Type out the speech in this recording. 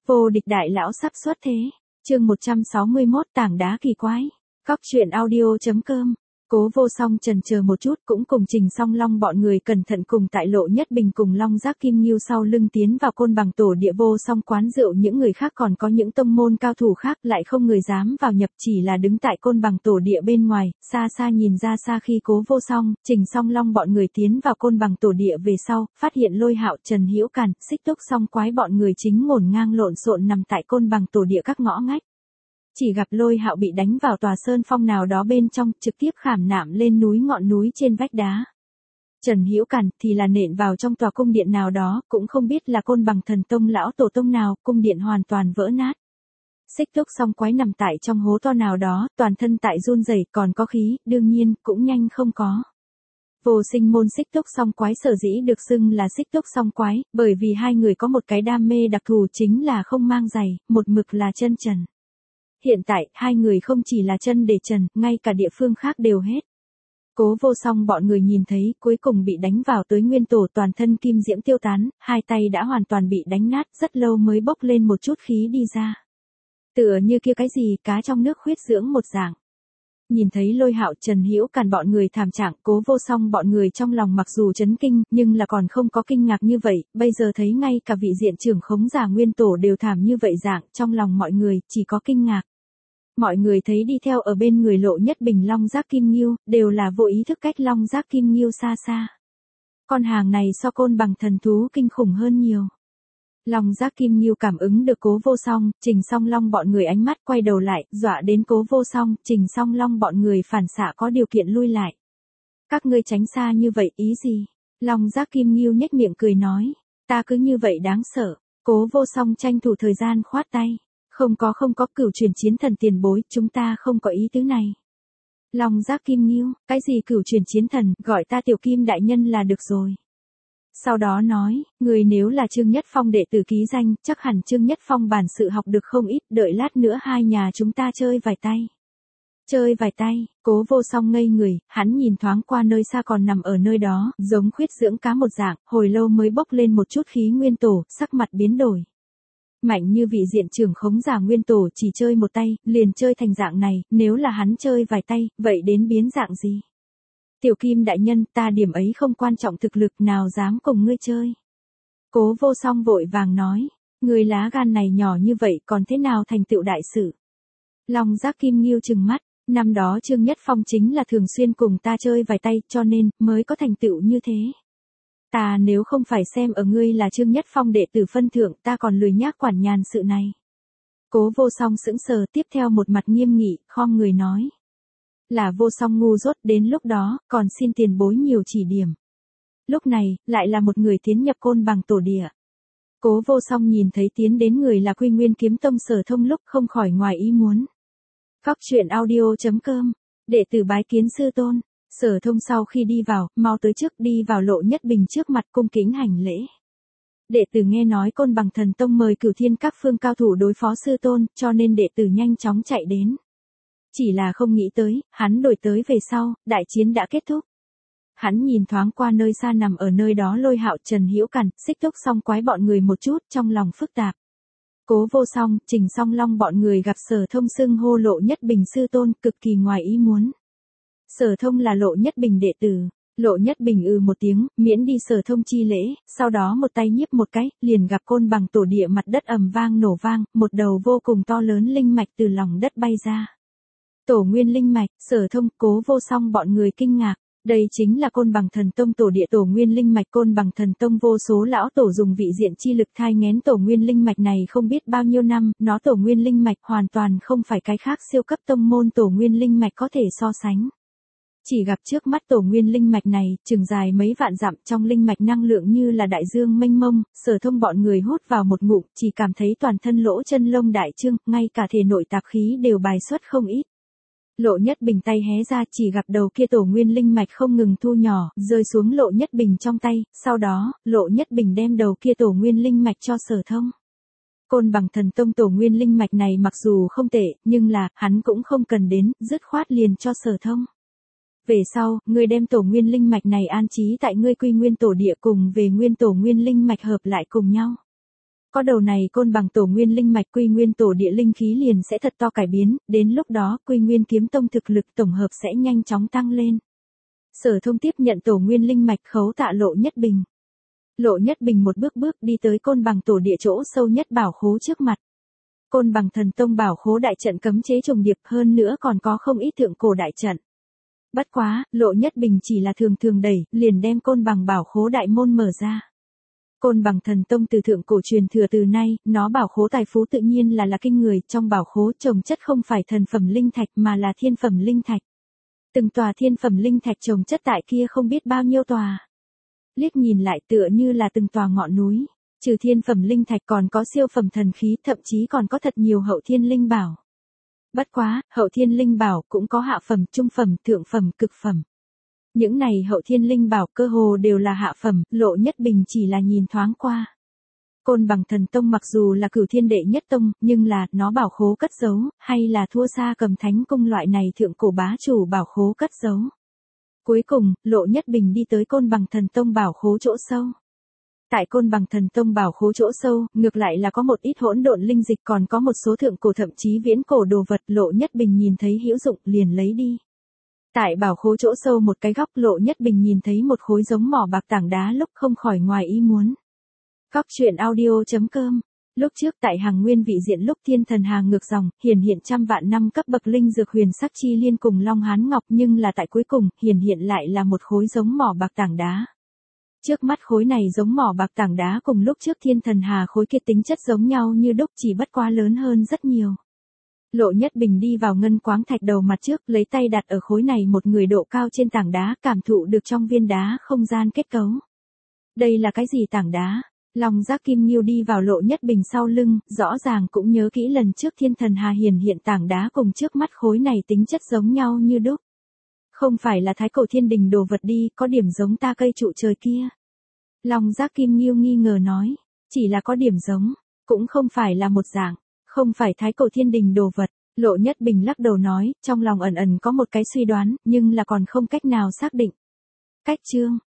Vô địch đại lão sắp xuất thế. Chương 161 tảng đá kỳ quái. Cóc truyện audio.com. Cố Vô Song chần chờ một chút cũng cùng Trình Song Long bọn người cẩn thận cùng tại Lộ Nhất Bình cùng Long Giác Kim Nghiêu sau lưng tiến vào Côn Bằng tổ địa Vô Song quán rượu, những người khác còn có những tông môn cao thủ khác lại không người dám vào nhập, chỉ là đứng tại Côn Bằng tổ địa bên ngoài, xa xa nhìn ra xa. Khi Cố Vô Song, Trình Song Long bọn người tiến vào Côn Bằng tổ địa về sau, phát hiện Lôi Hạo, Trần Hữu Càn, Xích Túc Song Quái bọn người chính ngổn ngang lộn xộn nằm tại Côn Bằng tổ địa các ngõ ngách. Chỉ gặp Lôi Hạo bị đánh vào tòa sơn phong nào đó bên trong, trực tiếp khảm nạm lên ngọn núi trên vách đá. Trần Hữu Càn thì là nện vào trong tòa cung điện nào đó, cũng không biết là Côn Bằng thần tông lão tổ tông nào, cung điện hoàn toàn vỡ nát. Xích Túc Song Quái nằm tại trong hố to nào đó, toàn thân tại run rẩy, còn có khí, đương nhiên cũng nhanh không có. Vô Sinh môn Xích Túc Song Quái sở dĩ được xưng là Xích Túc Song Quái, bởi vì hai người có một cái đam mê đặc thù, chính là không mang giày, một mực là chân trần. Hiện tại, hai người không chỉ là chân để trần, ngay cả địa phương khác đều hết. Cố Vô Song bọn người nhìn thấy, cuối cùng bị đánh vào tới nguyên tổ, toàn thân kim diễm tiêu tán, hai tay đã hoàn toàn bị đánh nát, rất lâu mới bốc lên một chút khí đi ra. Tựa như kia cái gì, cá trong nước khuyết dưỡng một dạng. Nhìn thấy Lôi Hạo, Trần Hữu Càn bọn người thảm trạng, Cố Vô Song bọn người trong lòng mặc dù chấn kinh, nhưng là còn không có kinh ngạc như vậy, bây giờ thấy ngay cả vị diện trưởng khống giả nguyên tổ đều thảm như vậy dạng, trong lòng mọi người chỉ có kinh ngạc. Mọi người thấy đi theo ở bên người Lộ Nhất Bình Long Giác Kim Nghiêu, đều là vô ý thức cách Long Giác Kim Nghiêu xa xa. Con hàng này so Côn Bằng thần thú kinh khủng hơn nhiều. Long Giác Kim Nghiêu cảm ứng được Cố Vô Song, Trình Song Long bọn người ánh mắt quay đầu lại, dọa đến Cố Vô Song, Trình Song Long bọn người phản xạ có điều kiện lui lại. Các ngươi tránh xa như vậy ý gì? Long Giác Kim Nghiêu nhếch miệng cười nói, ta cứ như vậy đáng sợ. Cố Vô Song tranh thủ thời gian khoát tay. Không có cửu truyền chiến thần tiền bối, chúng ta không có ý tứ này. Long Giác Kim Nghiêu, cái gì cửu truyền chiến thần, gọi ta Tiểu Kim đại nhân là được rồi. Sau đó nói, người nếu là Trương Nhất Phong đệ tử ký danh, chắc hẳn Trương Nhất Phong bản sự học được không ít, đợi lát nữa hai nhà chúng ta chơi vài tay. Chơi vài tay, Cố Vô Song ngây người, hắn nhìn thoáng qua nơi xa còn nằm ở nơi đó, giống khuyết dưỡng cá một dạng, hồi lâu mới bốc lên một chút khí nguyên tổ, sắc mặt biến đổi. Mạnh như vị diện trưởng khống giả nguyên tổ chỉ chơi một tay, liền chơi thành dạng này, nếu là hắn chơi vài tay, vậy đến biến dạng gì? Tiểu Kim đại nhân, ta điểm ấy không quan trọng, thực lực nào dám cùng ngươi chơi. Cố Vô Song vội vàng nói, ngươi lá gan này nhỏ như vậy còn thế nào thành tựu đại sự. Long Giác Kim Nghiêu trừng mắt, năm đó Trương Nhất Phong chính là thường xuyên cùng ta chơi vài tay, cho nên mới có thành tựu như thế. Ta nếu không phải xem ở ngươi là Trương Nhất Phong đệ tử phân thượng, ta còn lười nhác quản nhàn sự này. Cố Vô Song sững sờ, tiếp theo một mặt nghiêm nghị, khom người nói. Là Vô Song ngu dốt, đến lúc đó, còn xin tiền bối nhiều chỉ điểm. Lúc này, lại là một người tiến nhập Côn Bằng tổ địa. Cố Vô Song nhìn thấy tiến đến người là Quy Nguyên Kiếm Tông Sở Thông lúc không khỏi ngoài ý muốn. Cóc truyện audio.com, đệ tử bái kiến sư tôn. Sở Thông sau khi đi vào, mau tới trước, đi vào Lộ Nhất Bình trước mặt cung kính hành lễ. Đệ tử nghe nói Côn Bằng thần tông mời Cửu Thiên các phương cao thủ đối phó sư tôn, cho nên đệ tử nhanh chóng chạy đến. Chỉ là không nghĩ tới, hắn đổi tới về sau, đại chiến đã kết thúc. Hắn nhìn thoáng qua nơi xa nằm ở nơi đó Lôi Hạo, Trần Hữu Càn, Xích Túc Song Quái bọn người một chút, trong lòng phức tạp. Cố Vô Song, Trình Song Long bọn người gặp Sở Thông xưng hô Lộ Nhất Bình sư tôn, cực kỳ ngoài ý muốn. Sở Thông là Lộ Nhất Bình đệ tử. Lộ Nhất Bình một tiếng, miễn đi Sở Thông chi lễ, sau đó một tay nhiếp một cái, liền gặp Côn Bằng tổ địa mặt đất ầm vang nổ vang, một đầu vô cùng to lớn linh mạch từ lòng đất bay ra. Tổ nguyên linh mạch, Sở Thông, Cố Vô Song bọn người kinh ngạc. Đây chính là Côn Bằng thần tông tổ địa tổ nguyên linh mạch. Côn Bằng thần tông vô số lão tổ dùng vị diện chi lực thai nghén tổ nguyên linh mạch này không biết bao nhiêu năm, nó tổ nguyên linh mạch hoàn toàn không phải cái khác siêu cấp tông môn tổ nguyên linh mạch có thể so sánh. Chỉ gặp trước mắt tổ nguyên linh mạch này, chừng dài mấy vạn dặm, trong linh mạch năng lượng như là đại dương mênh mông, Sở Thông bọn người hút vào một ngụm, chỉ cảm thấy toàn thân lỗ chân lông đại trương, ngay cả thể nội tạp khí đều bài xuất không ít. Lộ Nhất Bình tay hé ra, chỉ gặp đầu kia tổ nguyên linh mạch không ngừng thu nhỏ, rơi xuống Lộ Nhất Bình trong tay, sau đó, Lộ Nhất Bình đem đầu kia tổ nguyên linh mạch cho Sở Thông. Côn Bằng thần tông tổ nguyên linh mạch này mặc dù không tệ, nhưng là, hắn cũng không cần đến, dứt khoát liền cho Sở Thông. Về sau, ngươi đem tổ nguyên linh mạch này an trí tại ngươi Quy Nguyên tổ địa cùng về nguyên tổ nguyên linh mạch hợp lại cùng nhau. Có đầu này côn bằng tổ nguyên linh mạch quy nguyên tổ địa linh khí liền sẽ thật to cải biến, đến lúc đó quy nguyên kiếm tông thực lực tổng hợp sẽ nhanh chóng tăng lên. Sở Thông tiếp nhận tổ nguyên linh mạch khấu tạ Lộ Nhất Bình. Lộ Nhất Bình một bước bước đi tới côn bằng tổ địa chỗ sâu nhất bảo khố trước mặt. Côn bằng thần tông bảo khố đại trận cấm chế trùng điệp, hơn nữa còn có không ít thượng cổ đại trận. Bất quá, Lộ Nhất Bình chỉ là thường thường đẩy, liền đem côn bằng bảo khố đại môn mở ra. Côn bằng thần tông từ thượng cổ truyền thừa từ nay, nó bảo khố tài phú tự nhiên là kinh người, trong bảo khố trồng chất không phải thần phẩm linh thạch mà là thiên phẩm linh thạch. Từng tòa thiên phẩm linh thạch trồng chất tại kia không biết bao nhiêu tòa. Liếc nhìn lại tựa như là từng tòa ngọn núi, trừ thiên phẩm linh thạch còn có siêu phẩm thần khí, thậm chí còn có thật nhiều hậu thiên linh bảo. Bất quá, hậu thiên linh bảo cũng có hạ phẩm, trung phẩm, thượng phẩm, cực phẩm. Những này hậu thiên linh bảo cơ hồ đều là hạ phẩm, Lộ Nhất Bình chỉ là nhìn thoáng qua. Côn bằng thần tông mặc dù là cửu thiên đệ nhất tông, nhưng là, nó bảo khố cất giấu, hay là thua xa Cầm Thánh cung loại này thượng cổ bá chủ bảo khố cất giấu. Cuối cùng, Lộ Nhất Bình đi tới côn bằng thần tông bảo khố chỗ sâu. Tại côn bằng thần tông bảo khố chỗ sâu, ngược lại là có một ít hỗn độn linh dịch, còn có một số thượng cổ thậm chí viễn cổ đồ vật, Lộ Nhất Bình nhìn thấy hữu dụng liền lấy đi. Tại bảo khố chỗ sâu một cái góc, Lộ Nhất Bình nhìn thấy một khối giống mỏ bạc tảng đá, lúc không khỏi ngoài ý muốn. Góc truyện audio.com. Lúc trước tại hàng nguyên vị diện lúc thiên thần hà ngược dòng, hiện trăm vạn năm cấp bậc linh dược huyền sắc chi liên cùng Long Hán Ngọc, nhưng là tại cuối cùng, hiện lại là một khối giống mỏ bạc tảng đá. Trước mắt khối này giống mỏ bạc tảng đá cùng lúc trước thiên thần hà khối kia tính chất giống nhau như đúc, chỉ bất quá lớn hơn rất nhiều. Lộ Nhất Bình đi vào ngân quáng thạch đầu mặt trước, lấy tay đặt ở khối này một người độ cao trên tảng đá, cảm thụ được trong viên đá không gian kết cấu. Đây là cái gì tảng đá? Long Giác Kim Nghiêu đi vào Lộ Nhất Bình sau lưng, rõ ràng cũng nhớ kỹ lần trước thiên thần hà hiện tảng đá cùng trước mắt khối này tính chất giống nhau như đúc. Không phải là thái cổ thiên đình đồ vật đi, có điểm giống ta cây trụ trời kia. Long Giác Kim Nghiêu nghi ngờ nói, chỉ là có điểm giống, cũng không phải là một dạng, không phải thái cổ thiên đình đồ vật. Lộ Nhất Bình lắc đầu nói, trong lòng ẩn ẩn có một cái suy đoán, nhưng là còn không cách nào xác định. Cách chương